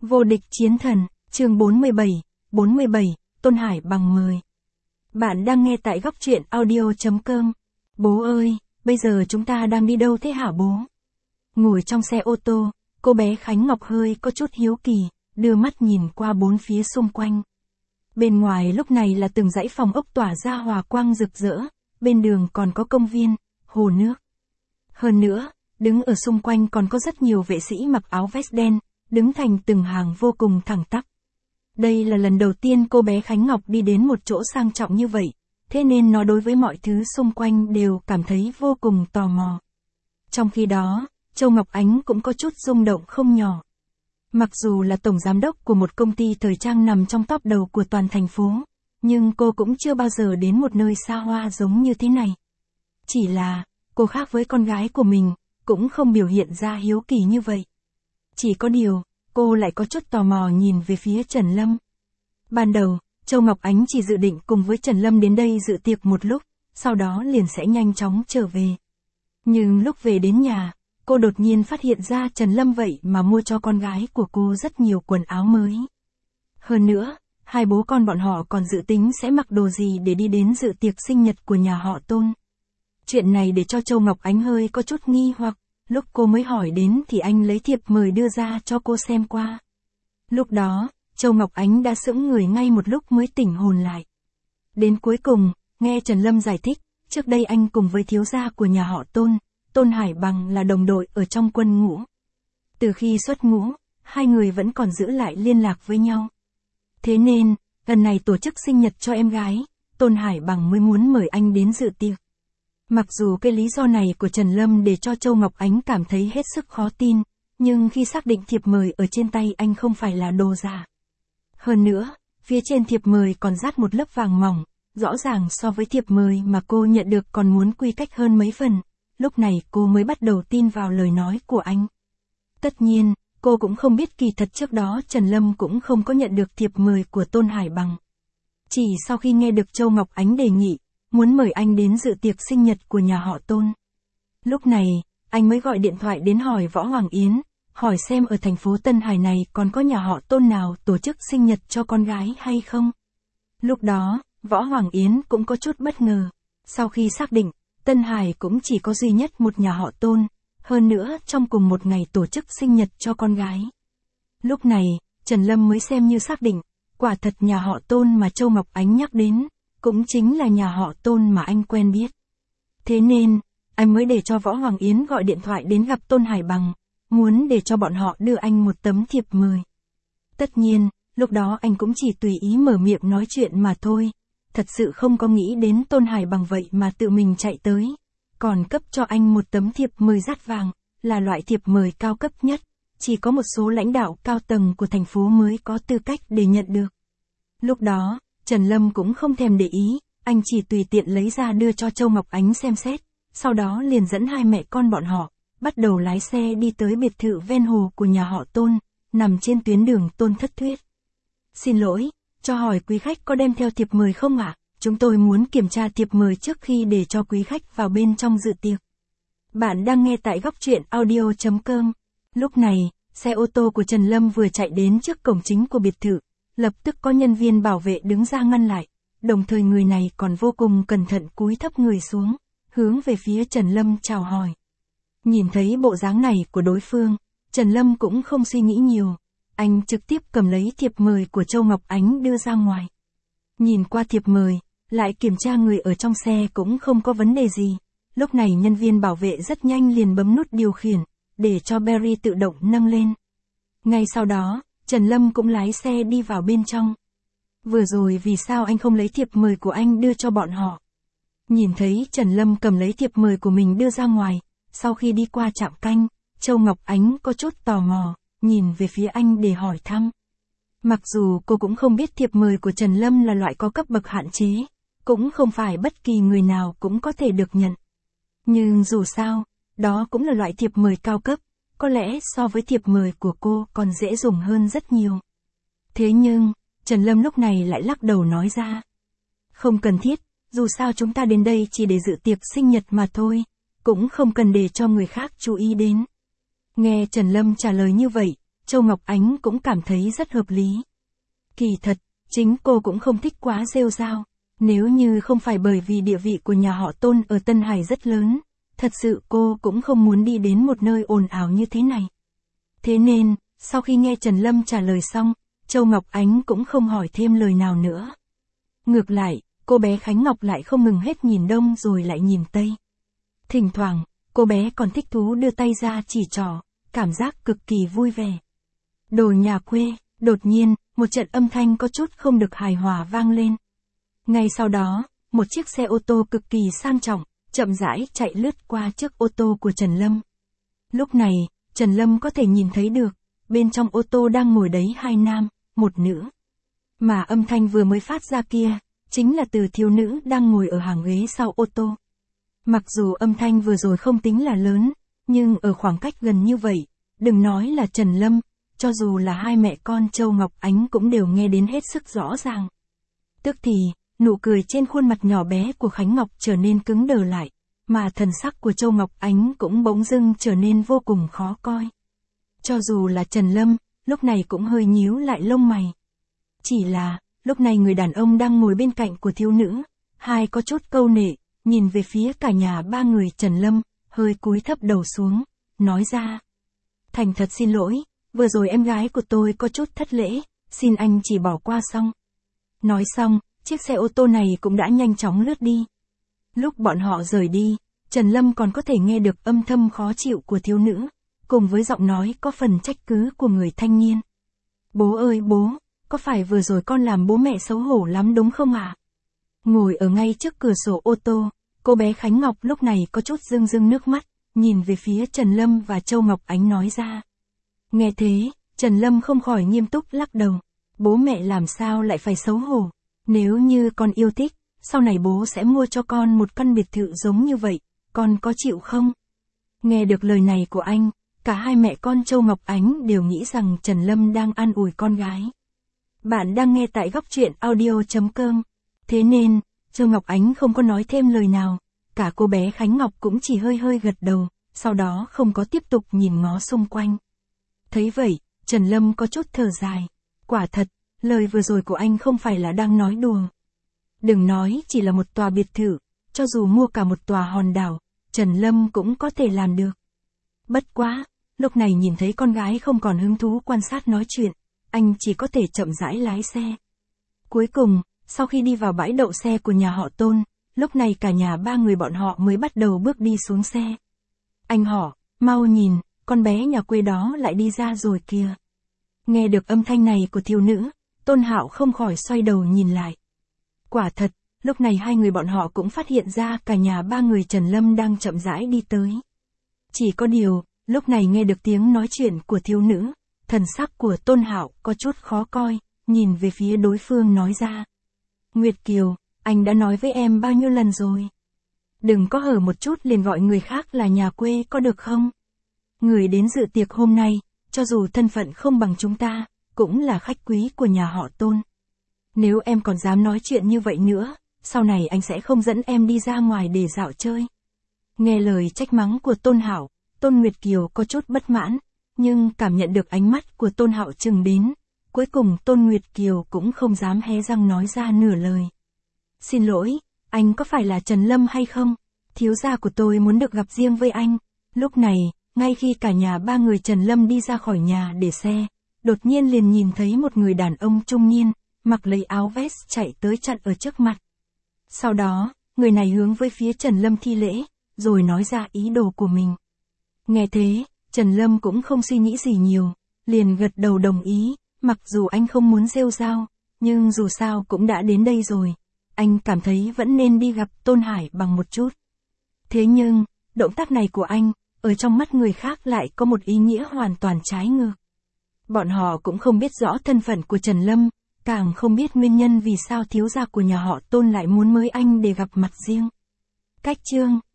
Vô địch chiến thần, chương 47, Tôn Hải Bằng mời. Bạn đang nghe tại góc truyện audio.com. Bố ơi, bây giờ chúng ta đang đi đâu thế hả bố? Ngồi trong xe ô tô, cô bé Khánh Ngọc hơi có chút hiếu kỳ, đưa mắt nhìn qua bốn phía xung quanh. Bên ngoài lúc này là từng dãy phòng ốc tỏa ra hòa quang rực rỡ, bên đường còn có công viên, hồ nước. Hơn nữa, đứng ở xung quanh còn có rất nhiều vệ sĩ mặc áo vest đen, đứng thành từng hàng vô cùng thẳng tắp. Đây là lần đầu tiên cô bé Khánh Ngọc đi đến một chỗ sang trọng như vậy, thế nên nó đối với mọi thứ xung quanh đều cảm thấy vô cùng tò mò. Trong khi đó, Châu Ngọc Ánh cũng có chút rung động không nhỏ. Mặc dù là tổng giám đốc của một công ty thời trang nằm trong top đầu của toàn thành phố, nhưng cô cũng chưa bao giờ đến một nơi xa hoa giống như thế này. Chỉ là, cô khác với con gái của mình, cũng không biểu hiện ra hiếu kỳ như vậy. Chỉ có điều, cô lại có chút tò mò nhìn về phía Trần Lâm. Ban đầu, Châu Ngọc Ánh chỉ dự định cùng với Trần Lâm đến đây dự tiệc một lúc, sau đó liền sẽ nhanh chóng trở về. Nhưng lúc về đến nhà, cô đột nhiên phát hiện ra Trần Lâm vậy mà mua cho con gái của cô rất nhiều quần áo mới. Hơn nữa, hai bố con bọn họ còn dự tính sẽ mặc đồ gì để đi đến dự tiệc sinh nhật của nhà họ Tôn. Chuyện này để cho Châu Ngọc Ánh hơi có chút nghi hoặc, lúc cô mới hỏi đến thì anh lấy thiệp mời đưa ra cho cô xem qua. Lúc đó, Châu Ngọc Ánh đã sững người ngay một lúc mới tỉnh hồn lại. Đến cuối cùng, nghe Trần Lâm giải thích, trước đây anh cùng với thiếu gia của nhà họ Tôn, Tôn Hải Bằng là đồng đội ở trong quân ngũ. Từ khi xuất ngũ, hai người vẫn còn giữ lại liên lạc với nhau. Thế nên, lần này tổ chức sinh nhật cho em gái, Tôn Hải Bằng mới muốn mời anh đến dự tiệc. Mặc dù cái lý do này của Trần Lâm để cho Châu Ngọc Ánh cảm thấy hết sức khó tin, nhưng khi xác định thiệp mời ở trên tay anh không phải là đồ giả. Hơn nữa, phía trên thiệp mời còn dát một lớp vàng mỏng, rõ ràng so với thiệp mời mà cô nhận được còn muốn quy cách hơn mấy phần, lúc này cô mới bắt đầu tin vào lời nói của anh. Tất nhiên, cô cũng không biết kỳ thật trước đó Trần Lâm cũng không có nhận được thiệp mời của Tôn Hải Bằng. Chỉ sau khi nghe được Châu Ngọc Ánh đề nghị, muốn mời anh đến dự tiệc sinh nhật của nhà họ Tôn. Lúc này, anh mới gọi điện thoại đến hỏi Võ Hoàng Yến, hỏi xem ở thành phố Tân Hải này còn có nhà họ Tôn nào tổ chức sinh nhật cho con gái hay không. Lúc đó, Võ Hoàng Yến cũng có chút bất ngờ. Sau khi xác định, Tân Hải cũng chỉ có duy nhất một nhà họ Tôn, hơn nữa trong cùng một ngày tổ chức sinh nhật cho con gái. Lúc này, Trần Lâm mới xem như xác định, quả thật nhà họ Tôn mà Châu Ngọc Ánh nhắc đến, cũng chính là nhà họ Tôn mà anh quen biết. Thế nên, anh mới để cho Võ Hoàng Yến gọi điện thoại đến gặp Tôn Hải Bằng, muốn để cho bọn họ đưa anh một tấm thiệp mời. Tất nhiên, lúc đó anh cũng chỉ tùy ý mở miệng nói chuyện mà thôi, thật sự không có nghĩ đến Tôn Hải Bằng vậy mà tự mình chạy tới, còn cấp cho anh một tấm thiệp mời dát vàng, là loại thiệp mời cao cấp nhất, chỉ có một số lãnh đạo cao tầng của thành phố mới có tư cách để nhận được. Lúc đó, Trần Lâm cũng không thèm để ý, anh chỉ tùy tiện lấy ra đưa cho Châu Ngọc Ánh xem xét, sau đó liền dẫn hai mẹ con bọn họ, bắt đầu lái xe đi tới biệt thự ven hồ của nhà họ Tôn, nằm trên tuyến đường Tôn Thất Thuyết. Xin lỗi, cho hỏi quý khách có đem theo thiệp mời không ạ? Chúng tôi muốn kiểm tra thiệp mời trước khi để cho quý khách vào bên trong dự tiệc. Bạn đang nghe tại góc truyện audio.com. Lúc này, xe ô tô của Trần Lâm vừa chạy đến trước cổng chính của biệt thự. Lập tức có nhân viên bảo vệ đứng ra ngăn lại, đồng thời người này còn vô cùng cẩn thận cúi thấp người xuống, hướng về phía Trần Lâm chào hỏi. Nhìn thấy bộ dáng này của đối phương, Trần Lâm cũng không suy nghĩ nhiều, anh trực tiếp cầm lấy thiệp mời của Châu Ngọc Ánh đưa ra ngoài. Nhìn qua thiệp mời, lại kiểm tra người ở trong xe cũng không có vấn đề gì, lúc này nhân viên bảo vệ rất nhanh liền bấm nút điều khiển, để cho Berry tự động nâng lên. Ngay sau đó, Trần Lâm cũng lái xe đi vào bên trong. Vừa rồi vì sao anh không lấy thiệp mời của anh đưa cho bọn họ? Nhìn thấy Trần Lâm cầm lấy thiệp mời của mình đưa ra ngoài, sau khi đi qua trạm canh, Châu Ngọc Ánh có chút tò mò, nhìn về phía anh để hỏi thăm. Mặc dù cô cũng không biết thiệp mời của Trần Lâm là loại có cấp bậc hạn chế, cũng không phải bất kỳ người nào cũng có thể được nhận. Nhưng dù sao, đó cũng là loại thiệp mời cao cấp. Có lẽ so với thiệp mời của cô còn dễ dùng hơn rất nhiều. Thế nhưng, Trần Lâm lúc này lại lắc đầu nói ra. Không cần thiết, dù sao chúng ta đến đây chỉ để dự tiệc sinh nhật mà thôi, cũng không cần để cho người khác chú ý đến. Nghe Trần Lâm trả lời như vậy, Châu Ngọc Ánh cũng cảm thấy rất hợp lý. Kỳ thật, chính cô cũng không thích quá rêu rao. Nếu như không phải bởi vì địa vị của nhà họ Tôn ở Tân Hải rất lớn, thật sự cô cũng không muốn đi đến một nơi ồn ào như thế này. Thế nên, sau khi nghe Trần Lâm trả lời xong, Châu Ngọc Ánh cũng không hỏi thêm lời nào nữa. Ngược lại, cô bé Khánh Ngọc lại không ngừng hết nhìn đông rồi lại nhìn tây. Thỉnh thoảng, cô bé còn thích thú đưa tay ra chỉ trỏ, cảm giác cực kỳ vui vẻ. Đồ nhà quê, đột nhiên, một trận âm thanh có chút không được hài hòa vang lên. Ngay sau đó, một chiếc xe ô tô cực kỳ sang trọng, chậm rãi chạy lướt qua trước ô tô của Trần Lâm. Lúc này, Trần Lâm có thể nhìn thấy được, bên trong ô tô đang ngồi đấy hai nam, một nữ. Mà âm thanh vừa mới phát ra kia, chính là từ thiếu nữ đang ngồi ở hàng ghế sau ô tô. Mặc dù âm thanh vừa rồi không tính là lớn, nhưng ở khoảng cách gần như vậy, đừng nói là Trần Lâm, cho dù là hai mẹ con Châu Ngọc Ánh cũng đều nghe đến hết sức rõ ràng. Tức thì, nụ cười trên khuôn mặt nhỏ bé của Khánh Ngọc trở nên cứng đờ lại, mà thần sắc của Châu Ngọc Ánh cũng bỗng dưng trở nên vô cùng khó coi. Cho dù là Trần Lâm, lúc này cũng hơi nhíu lại lông mày. Chỉ là, lúc này người đàn ông đang ngồi bên cạnh của thiếu nữ, hai có chút câu nệ, nhìn về phía cả nhà ba người Trần Lâm, hơi cúi thấp đầu xuống, nói ra. Thành thật xin lỗi, vừa rồi em gái của tôi có chút thất lễ, xin anh chỉ bỏ qua xong. Nói xong, chiếc xe ô tô này cũng đã nhanh chóng lướt đi. Lúc bọn họ rời đi, Trần Lâm còn có thể nghe được âm thầm khó chịu của thiếu nữ, cùng với giọng nói có phần trách cứ của người thanh niên. Bố ơi bố, có phải vừa rồi con làm bố mẹ xấu hổ lắm đúng không ạ? Ngồi ở ngay trước cửa sổ ô tô, cô bé Khánh Ngọc lúc này có chút rưng rưng nước mắt, nhìn về phía Trần Lâm và Châu Ngọc Ánh nói ra. Nghe thế, Trần Lâm không khỏi nghiêm túc lắc đầu. Bố mẹ làm sao lại phải xấu hổ? Nếu như con yêu thích, sau này bố sẽ mua cho con một căn biệt thự giống như vậy, con có chịu không? Nghe được lời này của anh, cả hai mẹ con Châu Ngọc Ánh đều nghĩ rằng Trần Lâm đang an ủi con gái. Bạn đang nghe tại góc truyện audio.com. Thế nên, Châu Ngọc Ánh không có nói thêm lời nào, cả cô bé Khánh Ngọc cũng chỉ hơi hơi gật đầu, sau đó không có tiếp tục nhìn ngó xung quanh. Thấy vậy, Trần Lâm có chút thở dài. Quả thật, lời vừa rồi của anh không phải là đang nói đùa. Đừng nói chỉ là một tòa biệt thự, cho dù mua cả một tòa hòn đảo, Trần Lâm cũng có thể làm được. Bất quá, lúc này nhìn thấy con gái không còn hứng thú quan sát nói chuyện, anh chỉ có thể chậm rãi lái xe. Cuối cùng, sau khi đi vào bãi đậu xe của nhà họ Tôn, lúc này cả nhà ba người bọn họ mới bắt đầu bước đi xuống xe. Anh họ, mau nhìn, con bé nhà quê đó lại đi ra rồi kìa. Nghe được âm thanh này của thiếu nữ, Tôn Hạo không khỏi xoay đầu nhìn lại. Quả thật, lúc này hai người bọn họ cũng phát hiện ra cả nhà ba người Trần Lâm đang chậm rãi đi tới. Chỉ có điều, lúc này nghe được tiếng nói chuyện của thiếu nữ, thần sắc của Tôn Hạo có chút khó coi, nhìn về phía đối phương nói ra. Nguyệt Kiều, anh đã nói với em bao nhiêu lần rồi? Đừng có hở một chút liền gọi người khác là nhà quê có được không? Người đến dự tiệc hôm nay, cho dù thân phận không bằng chúng ta, cũng là khách quý của nhà họ Tôn. Nếu em còn dám nói chuyện như vậy nữa, sau này anh sẽ không dẫn em đi ra ngoài để dạo chơi. Nghe lời trách mắng của Tôn Hạo, Tôn Nguyệt Kiều có chút bất mãn, nhưng cảm nhận được ánh mắt của Tôn Hạo chừng đến, cuối cùng Tôn Nguyệt Kiều cũng không dám hé răng nói ra nửa lời. Xin lỗi, anh có phải là Trần Lâm hay không? Thiếu gia của tôi muốn được gặp riêng với anh. Lúc này, ngay khi cả nhà ba người Trần Lâm đi ra khỏi nhà để xe, đột nhiên liền nhìn thấy một người đàn ông trung niên, mặc lấy áo vest chạy tới chặn ở trước mặt. Sau đó, người này hướng với phía Trần Lâm thi lễ, rồi nói ra ý đồ của mình. Nghe thế, Trần Lâm cũng không suy nghĩ gì nhiều, liền gật đầu đồng ý, mặc dù anh không muốn rêu rao, nhưng dù sao cũng đã đến đây rồi, anh cảm thấy vẫn nên đi gặp Tôn Hải bằng một chút. Thế nhưng, động tác này của anh, ở trong mắt người khác lại có một ý nghĩa hoàn toàn trái ngược. Bọn họ cũng không biết rõ thân phận của Trần Lâm, càng không biết nguyên nhân vì sao thiếu gia của nhà họ Tôn lại muốn mời anh để gặp mặt riêng. Cách chương